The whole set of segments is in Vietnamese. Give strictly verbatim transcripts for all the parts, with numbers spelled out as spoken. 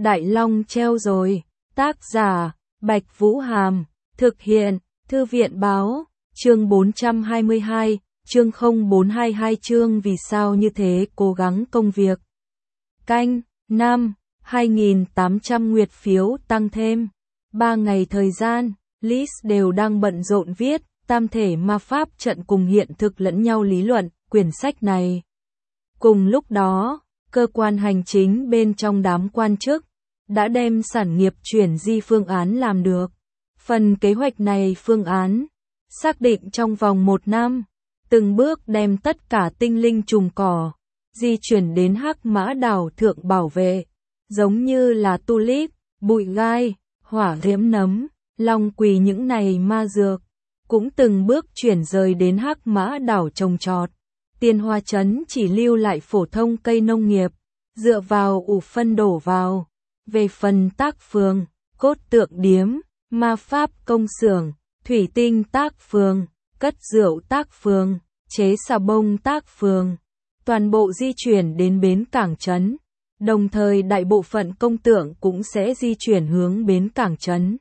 Đại Long treo rồi. Tác giả, Bạch Vũ Hàm. Thực hiện, Thư viện Báo. Chương bốn trăm hai mươi hai, chương không bốn hai hai chương Vì sao như thế cố gắng công việc. Canh, năm, hai nghìn tám trăm nguyệt phiếu tăng thêm. Ba ngày thời gian, Liz đều đang bận rộn viết, tam thể ma pháp trận cùng hiện thực lẫn nhau lý luận, quyển sách này. Cùng lúc đó, cơ quan hành chính bên trong đám quan chức, đã đem sản nghiệp chuyển di phương án làm được. Phần kế hoạch này phương án, xác định trong vòng một năm, từng bước đem tất cả tinh linh trùng cỏ, di chuyển đến Hắc Mã đảo thượng bảo vệ, giống như là tulip, bụi gai, hỏa diễm nấm, long quỳ những này ma dược, cũng từng bước chuyển rời đến Hắc Mã đảo trồng trọt. Tiên Hoa Trấn chỉ lưu lại phổ thông cây nông nghiệp, dựa vào ủ phân đổ vào. Về phần tác phường, cốt tượng điếm, ma pháp công xưởng, thủy tinh tác phường, cất rượu tác phường, chế xà bông tác phường, toàn bộ di chuyển đến bến cảng trấn. Đồng thời đại bộ phận công tượng cũng sẽ di chuyển hướng bến cảng trấn.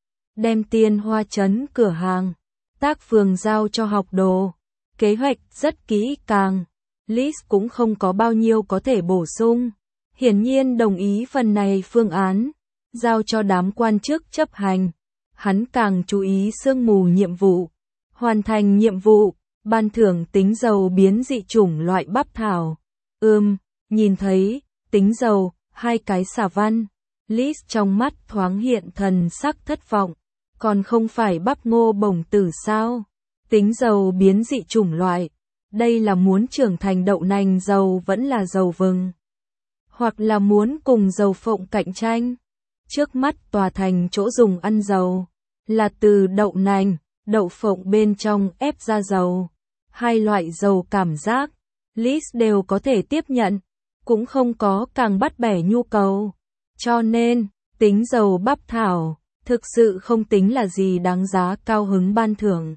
Đem Tiên Hoa Trấn cửa hàng, tác phường giao cho học đồ. Kế hoạch rất kỹ càng, Liz cũng không có bao nhiêu có thể bổ sung. Hiển nhiên đồng ý phần này phương án, giao cho đám quan chức chấp hành. Hắn càng chú ý sương mù nhiệm vụ. Hoàn thành nhiệm vụ, ban thưởng tính dầu biến dị chủng loại bắp thảo. Ừm, nhìn thấy, tính dầu, hai cái xà văn. Liz trong mắt thoáng hiện thần sắc thất vọng. Còn không phải bắp ngô bổng tử sao? Tính dầu biến dị chủng loại. Đây là muốn trưởng thành đậu nành dầu vẫn là dầu vừng. Hoặc là muốn cùng dầu phộng cạnh tranh. Trước mắt tòa thành chỗ dùng ăn dầu, là từ đậu nành, đậu phộng bên trong ép ra dầu. Hai loại dầu cảm giác, Liz đều có thể tiếp nhận, cũng không có càng bắt bẻ nhu cầu. Cho nên, tính dầu bắp thảo, thực sự không tính là gì đáng giá cao hứng ban thưởng.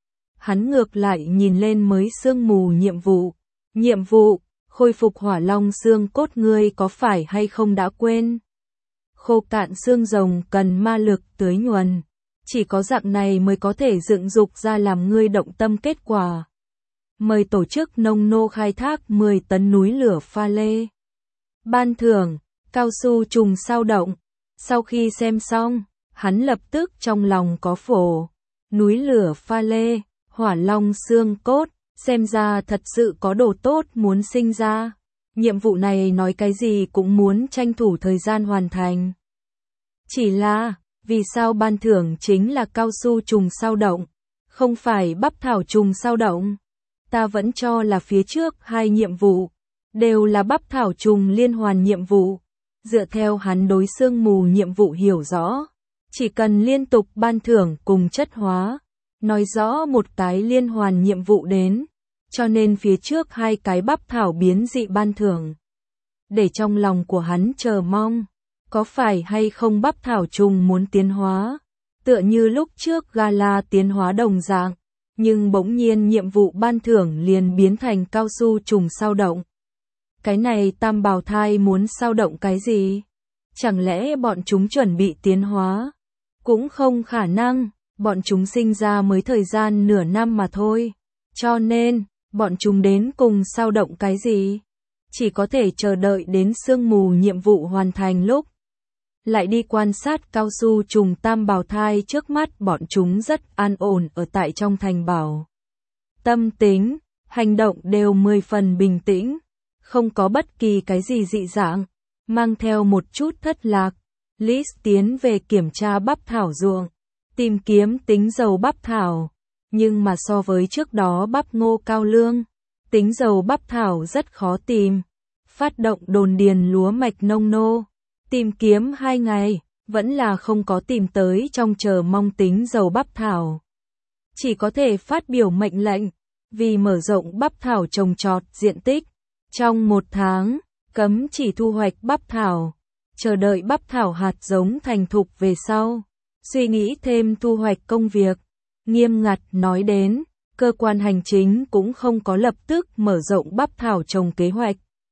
Hắn ngược lại nhìn lên mới sương mù nhiệm vụ. Nhiệm vụ, khôi phục hỏa long xương cốt ngươi có phải hay không đã quên? Khô cạn xương rồng cần ma lực tưới nhuần. Chỉ có dạng này mới có thể dựng dục ra làm ngươi động tâm kết quả. Mời tổ chức nông nô khai thác mười tấn núi lửa pha lê. Ban thưởng, cao su trùng sao động. Sau khi xem xong, hắn lập tức trong lòng có phổ. Núi lửa pha lê, hỏa long xương cốt, xem ra thật sự có đồ tốt muốn sinh ra. Nhiệm vụ này nói cái gì cũng muốn tranh thủ thời gian hoàn thành. Chỉ là, vì sao ban thưởng chính là cao su trùng sao động, không phải bắp thảo trùng sao động? Ta vẫn cho là phía trước hai nhiệm vụ, đều là bắp thảo trùng liên hoàn nhiệm vụ. Dựa theo hắn đối sương mù nhiệm vụ hiểu rõ, chỉ cần liên tục ban thưởng cùng chất hóa, nói rõ một cái liên hoàn nhiệm vụ đến, cho nên phía trước hai cái bắp thảo biến dị ban thưởng. Để trong lòng của hắn chờ mong, có phải hay không bắp thảo trùng muốn tiến hóa, tựa như lúc trước gala tiến hóa đồng dạng, nhưng bỗng nhiên nhiệm vụ ban thưởng liền biến thành cao su trùng sao động. Cái này tam bào thai muốn sao động cái gì? Chẳng lẽ bọn chúng chuẩn bị tiến hóa? Cũng không khả năng, bọn chúng sinh ra mới thời gian nửa năm mà thôi. Cho nên, bọn chúng đến cùng sao động cái gì? Chỉ có thể chờ đợi đến sương mù nhiệm vụ hoàn thành lúc. Lại đi quan sát cao su trùng tam bào thai trước mắt bọn chúng rất an ổn ở tại trong thành bảo. Tâm tính, hành động đều mười phần bình tĩnh, không có bất kỳ cái gì dị dạng, mang theo một chút thất lạc. Liz tiến về kiểm tra bắp thảo ruộng, tìm kiếm tính dầu bắp thảo, nhưng mà so với trước đó bắp ngô cao lương, tính dầu bắp thảo rất khó tìm. Phát động đồn điền lúa mạch nông nô, tìm kiếm hai ngày, vẫn là không có tìm tới trong chờ mong tính dầu bắp thảo. Chỉ có thể phát biểu mệnh lệnh, vì mở rộng bắp thảo trồng trọt diện tích. Trong một tháng, cấm chỉ thu hoạch bắp thảo, chờ đợi bắp thảo hạt giống thành thục về sau. Suy nghĩ thêm thu hoạch công việc. Nghiêm ngặt nói đến, cơ quan hành chính cũng không có lập tức mở rộng bắp thảo trồng kế hoạch.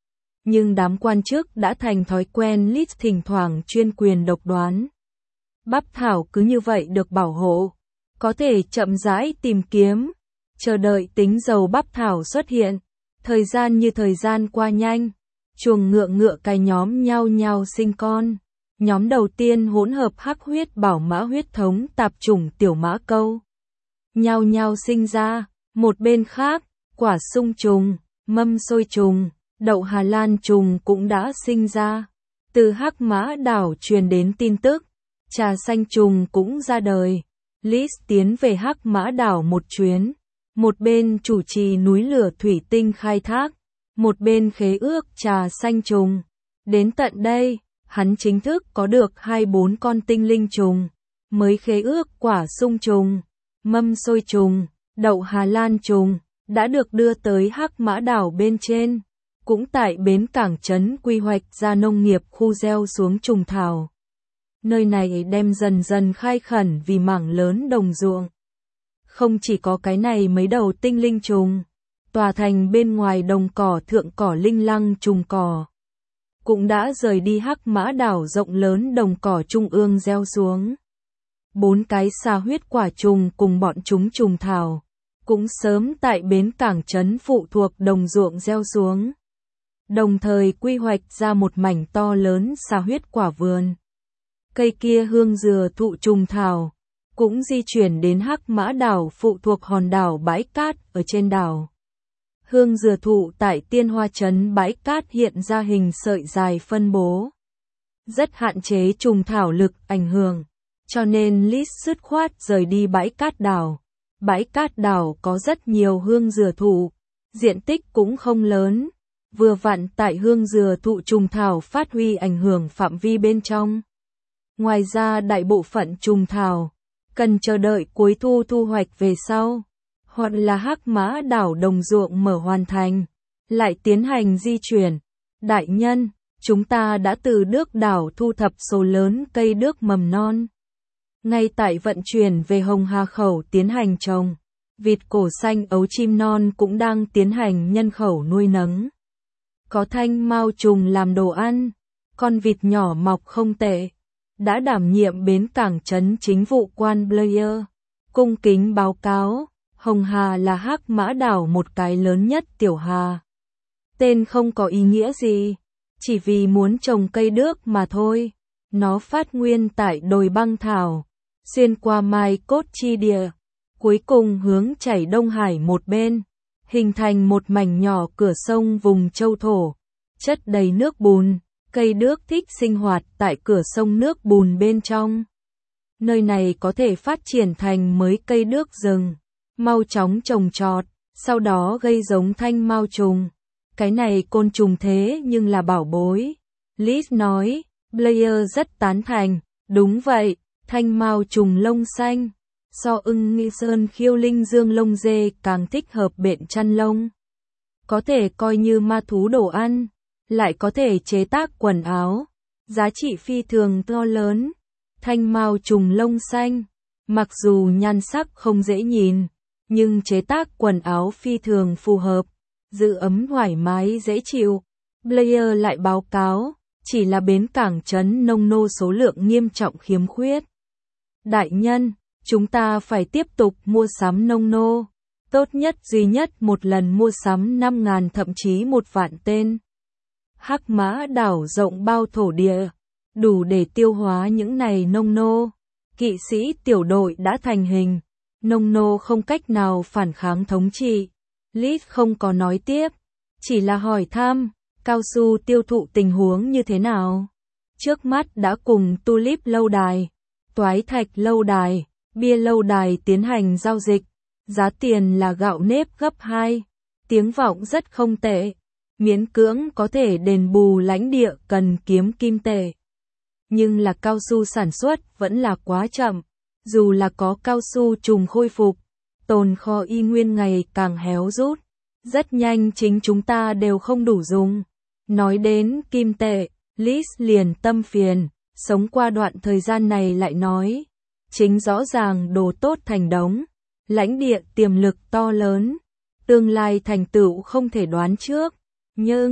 Nhưng đám quan chức đã thành thói quen Lit thỉnh thoảng chuyên quyền độc đoán. Bắp thảo cứ như vậy được bảo hộ, có thể chậm rãi tìm kiếm, chờ đợi tính dầu bắp thảo xuất hiện. Thời gian như thời gian qua nhanh, chuồng ngựa ngựa cái nhóm nhau nhau sinh con. Nhóm đầu tiên hỗn hợp hắc huyết bảo mã huyết thống tạp chủng tiểu mã câu. Nhau nhau sinh ra, một bên khác, quả sung trùng, mâm xôi trùng, đậu Hà Lan trùng cũng đã sinh ra. Từ Hắc Mã Đảo truyền đến tin tức, trà xanh trùng cũng ra đời. Lis tiến về Hắc Mã Đảo một chuyến, một bên chủ trì núi lửa thủy tinh khai thác, một bên khế ước trà xanh trùng. Đến tận đây, hắn chính thức có được hai bốn con tinh linh trùng, mới khế ước quả sung trùng, mâm xôi trùng, đậu Hà Lan trùng, đã được đưa tới Hắc Mã Đảo bên trên, cũng tại bến cảng trấn quy hoạch ra nông nghiệp khu gieo xuống trùng thảo. Nơi này đem dần dần khai khẩn vì mảng lớn đồng ruộng. Không chỉ có cái này mấy đầu tinh linh trùng, tòa thành bên ngoài đồng cỏ thượng cỏ linh lăng trùng cỏ cũng đã rời đi Hắc Mã Đảo rộng lớn đồng cỏ trung ương gieo xuống. Bốn cái xà huyết quả trùng cùng bọn chúng trùng thảo, cũng sớm tại bến cảng trấn phụ thuộc đồng ruộng gieo xuống. Đồng thời quy hoạch ra một mảnh to lớn xà huyết quả vườn. Cây kia hương dừa thụ trùng thảo, cũng di chuyển đến Hắc Mã Đảo phụ thuộc hòn đảo Bãi Cát ở trên đảo. Hương dừa thụ tại Tiên Hoa trấn Bãi Cát hiện ra hình sợi dài phân bố, rất hạn chế trùng thảo lực ảnh hưởng, cho nên Lis dứt khoát rời đi Bãi Cát đảo. Bãi Cát đảo có rất nhiều hương dừa thụ, diện tích cũng không lớn, vừa vặn tại hương dừa thụ trùng thảo phát huy ảnh hưởng phạm vi bên trong. Ngoài ra đại bộ phận trùng thảo cần chờ đợi cuối thu thu hoạch về sau, hoặc là Hắc Mã Đảo đồng ruộng mở hoàn thành, lại tiến hành di chuyển. Đại nhân, chúng ta đã từ Đước đảo thu thập số lớn cây đước mầm non. Ngay tại vận chuyển về Hồng Hà khẩu tiến hành trồng, vịt cổ xanh ấu chim non cũng đang tiến hành nhân khẩu nuôi nấng. Có thanh mao trùng làm đồ ăn, con vịt nhỏ mọc không tệ. Đã đảm nhiệm bến cảng trấn chính vụ quan Blair, cung kính báo cáo, Hồng Hà là Hắc Mã Đảo một cái lớn nhất tiểu hà. Tên không có ý nghĩa gì, chỉ vì muốn trồng cây đước mà thôi. Nó phát nguyên tại đồi băng thảo, xuyên qua Mai Cốt chi địa, cuối cùng hướng chảy Đông Hải một bên, hình thành một mảnh nhỏ cửa sông vùng châu thổ, chất đầy nước bùn. Cây đước thích sinh hoạt tại cửa sông nước bùn bên trong. Nơi này có thể phát triển thành mới cây đước rừng, mau chóng trồng trọt, sau đó gây giống thanh mao trùng. Cái này côn trùng thế nhưng là bảo bối. Lis nói, Blair rất tán thành, đúng vậy, thanh mao trùng lông xanh. So ưng nghi sơn khiêu linh dương lông dê càng thích hợp bện chăn lông. Có thể coi như ma thú đồ ăn, lại có thể chế tác quần áo, giá trị phi thường to lớn. Thanh mao trùng lông xanh, mặc dù nhan sắc không dễ nhìn, nhưng chế tác quần áo phi thường phù hợp, giữ ấm thoải mái dễ chịu. Blair lại báo cáo, chỉ là bến cảng trấn nông nô số lượng nghiêm trọng khiếm khuyết. Đại nhân, chúng ta phải tiếp tục mua sắm nông nô, tốt nhất duy nhất một lần mua sắm năm ngàn thậm chí một vạn tên. Hắc Mã Đảo rộng bao thổ địa, đủ để tiêu hóa những này nông nô. Kỵ sĩ tiểu đội đã thành hình, nông nô không cách nào phản kháng thống trị. Lis không có nói tiếp, chỉ là hỏi thăm, cao su tiêu thụ tình huống như thế nào. Trước mắt đã cùng Tulip lâu đài, Toái Thạch lâu đài, Bia lâu đài tiến hành giao dịch, giá tiền là gạo nếp gấp hai, tiếng vọng rất không tệ. Miễn cưỡng có thể đền bù lãnh địa cần kiếm kim tệ. Nhưng là cao su sản xuất vẫn là quá chậm, dù là có cao su trùng khôi phục, tồn kho y nguyên ngày càng héo rút, rất nhanh chính chúng ta đều không đủ dùng. Nói đến kim tệ, Lis liền tâm phiền, sống qua đoạn thời gian này lại nói, chính rõ ràng đồ tốt thành đống, lãnh địa tiềm lực to lớn, tương lai thành tựu không thể đoán trước. Nhưng,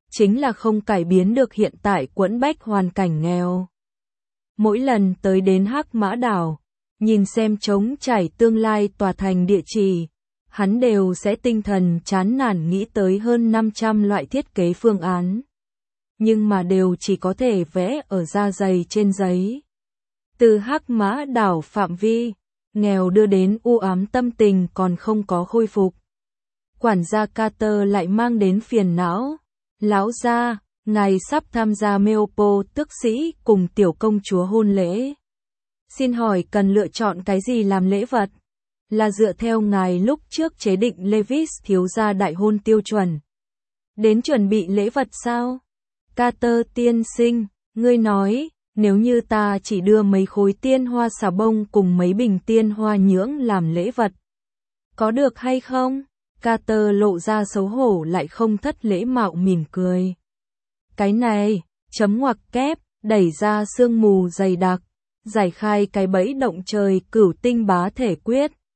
chính là không cải biến được hiện tại quẫn bách hoàn cảnh nghèo. Mỗi lần tới đến Hắc Mã Đảo, nhìn xem trống trải tương lai tòa thành địa chỉ, hắn đều sẽ tinh thần chán nản nghĩ tới hơn năm trăm loại thiết kế phương án. Nhưng mà đều chỉ có thể vẽ ở da dày trên giấy. Từ Hắc Mã Đảo phạm vi, nghèo đưa đến u ám tâm tình còn không có khôi phục. Quản gia Carter lại mang đến phiền não. Lão gia, ngài sắp tham gia Meopo tước sĩ cùng tiểu công chúa hôn lễ. Xin hỏi cần lựa chọn cái gì làm lễ vật? Là dựa theo ngài lúc trước chế định Levis thiếu gia đại hôn tiêu chuẩn. Đến chuẩn bị lễ vật sao? Carter tiên sinh, ngươi nói, nếu như ta chỉ đưa mấy khối tiên hoa xà bông cùng mấy bình tiên hoa nhưỡng làm lễ vật, có được hay không? Carter lộ ra xấu hổ lại không thất lễ mạo mỉm cười. Cái này, chấm ngoặc kép, đẩy ra sương mù dày đặc, giải khai cái bẫy động trời cửu tinh bá thể quyết.